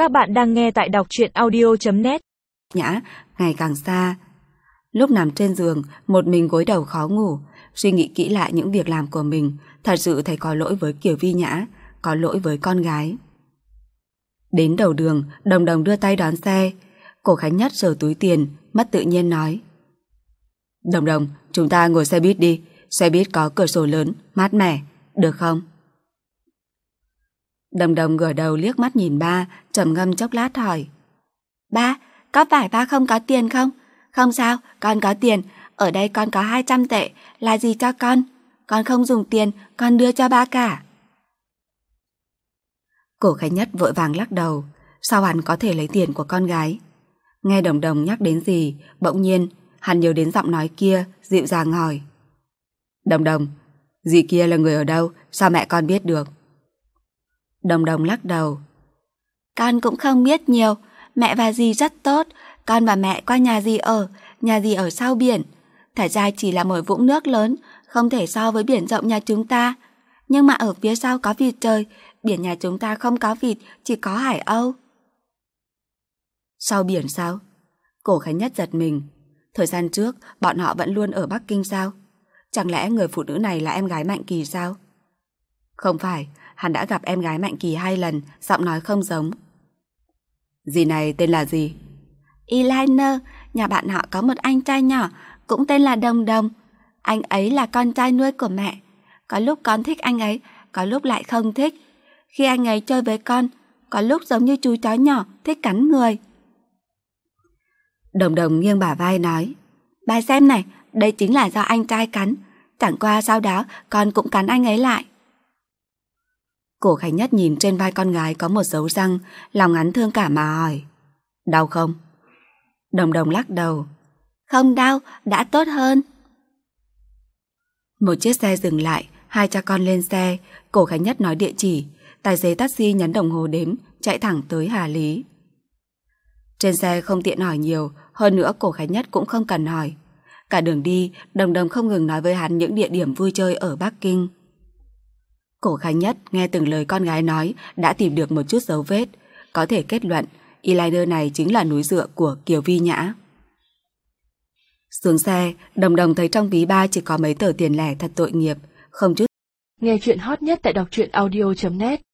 Các bạn đang nghe tại đọc truyện audio.net. Nhã ngày càng xa. Lúc nằm trên giường, một mình gối đầu khó ngủ, suy nghĩ kỹ lại những việc làm của mình, thật sự thấy có lỗi với Kiều Vi Nhã, có lỗi với con gái. Đến đầu đường, Đồng Đồng đưa tay đón xe. Cổ Khánh Nhất sờ túi tiền, mất tự nhiên nói: Đồng Đồng, chúng ta ngồi xe buýt đi. Xe buýt có cửa sổ lớn, mát mẻ, được không? Đồng Đồng ngửa đầu liếc mắt nhìn ba, trầm ngâm chốc lát hỏi: Ba, có phải ba không có tiền không? Không sao, con có tiền. Ở đây con có 200 tệ, là gì cho con? Con không dùng tiền, con đưa cho ba cả. Cổ Khánh Nhất vội vàng lắc đầu. Sao hắn có thể lấy tiền của con gái? Nghe Đồng Đồng nhắc đến gì, bỗng nhiên hắn nhớ đến giọng nói kia, dịu dàng hỏi: Đồng Đồng, dì kia là người ở đâu? Sao mẹ con biết được? Đồng Đồng lắc đầu: Con cũng không biết nhiều. Mẹ và dì rất tốt. Con và mẹ qua nhà dì ở sau biển. Thật ra chỉ là một vũng nước lớn, không thể so với biển rộng nhà chúng ta. Nhưng mà ở phía sau có vịt trời. Biển nhà chúng ta không có vịt, chỉ có hải âu. Sau biển sao? Cổ Khánh Nhất giật mình. Thời gian trước bọn họ vẫn luôn ở Bắc Kinh sao? Chẳng lẽ người phụ nữ này là em gái Mạnh Kỳ sao? Không phải, hắn đã gặp em gái Mạnh Kỳ 2 lần, giọng nói không giống. Dì này tên là gì? Eliner, nhà bạn họ có một anh trai nhỏ, cũng tên là Đồng Đồng. Anh ấy là con trai nuôi của mẹ. Có lúc con thích anh ấy, có lúc lại không thích. Khi anh ấy chơi với con, có lúc giống như chú chó nhỏ, thích cắn người. Đồng Đồng nghiêng bả vai nói: Bà xem này, đây chính là do anh trai cắn. Chẳng qua sau đó con cũng cắn anh ấy lại. Cổ Khánh Nhất nhìn trên vai con gái có một dấu răng, lòng hắn thương cảm mà hỏi: Đau không? Đồng Đồng lắc đầu: Không đau, đã tốt hơn. Một chiếc xe dừng lại, hai cha con lên xe. Cổ Khánh Nhất nói địa chỉ. Tài xế taxi nhấn đồng hồ đếm, chạy thẳng tới Hà Lý. Trên xe không tiện hỏi nhiều, hơn nữa Cổ Khánh Nhất cũng không cần hỏi. Cả đường đi, Đồng Đồng không ngừng nói với hắn những địa điểm vui chơi ở Bắc Kinh. Cổ Khánh Nhất nghe từng lời con gái nói đã tìm được một chút dấu vết, có thể kết luận Eliner này chính là núi dựa của Kiều Vi Nhã. Xuống xe, Đồng Đồng thấy trong ví ba chỉ có mấy tờ tiền lẻ thật tội nghiệp, không chút. Nghe chuyện hot nhất tại đọc truyện audio.net.